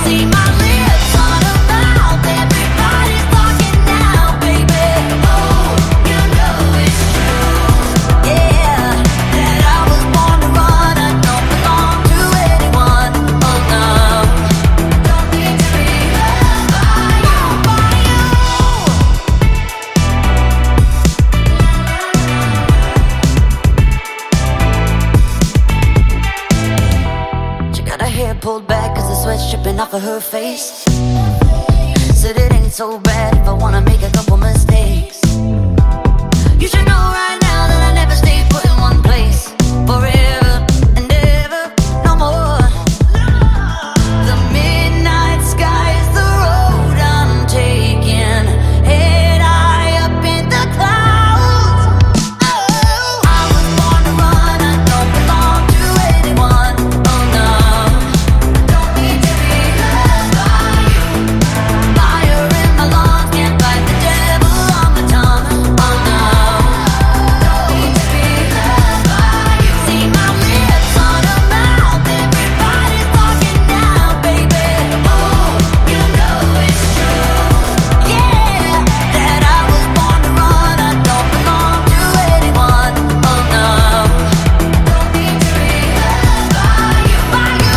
See my lips on a mouth, everybody's talking now, baby. Oh, you know it's true, yeah, that I was born to run. I don't belong to anyone. Oh no, don't need to be loved by you, She got her hair pulled back 'cause the sweat's dripping off of her face. Said it ain't so bad if I wanna make a couple mistakes. You should know right now that I never stay put in one place forever and ever, no more. The midnight sky is the road I'm taking, head high up in the clouds. Oh, I was born to run, I don't belong to anyone. Oh no, don't need to be loved by you. Fire in my lungs, can't fight the devil on my tongue. Oh no, don't need to be loved by you. See my lips on a mouth, everybody's talking now, baby. Oh, you know it's true, yeah, that I was born to run. I don't belong to anyone. Oh no, don't need to be loved by you, by you.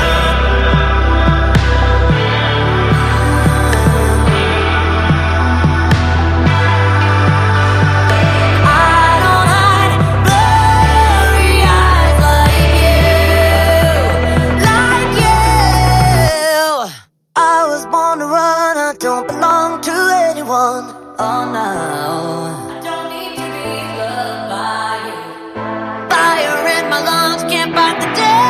I don't hide blurry eyes like you. I was born to run, I don't belong to anyone. Oh no, I don't need to be loved by you. Fire in my lungs, can't fight the day.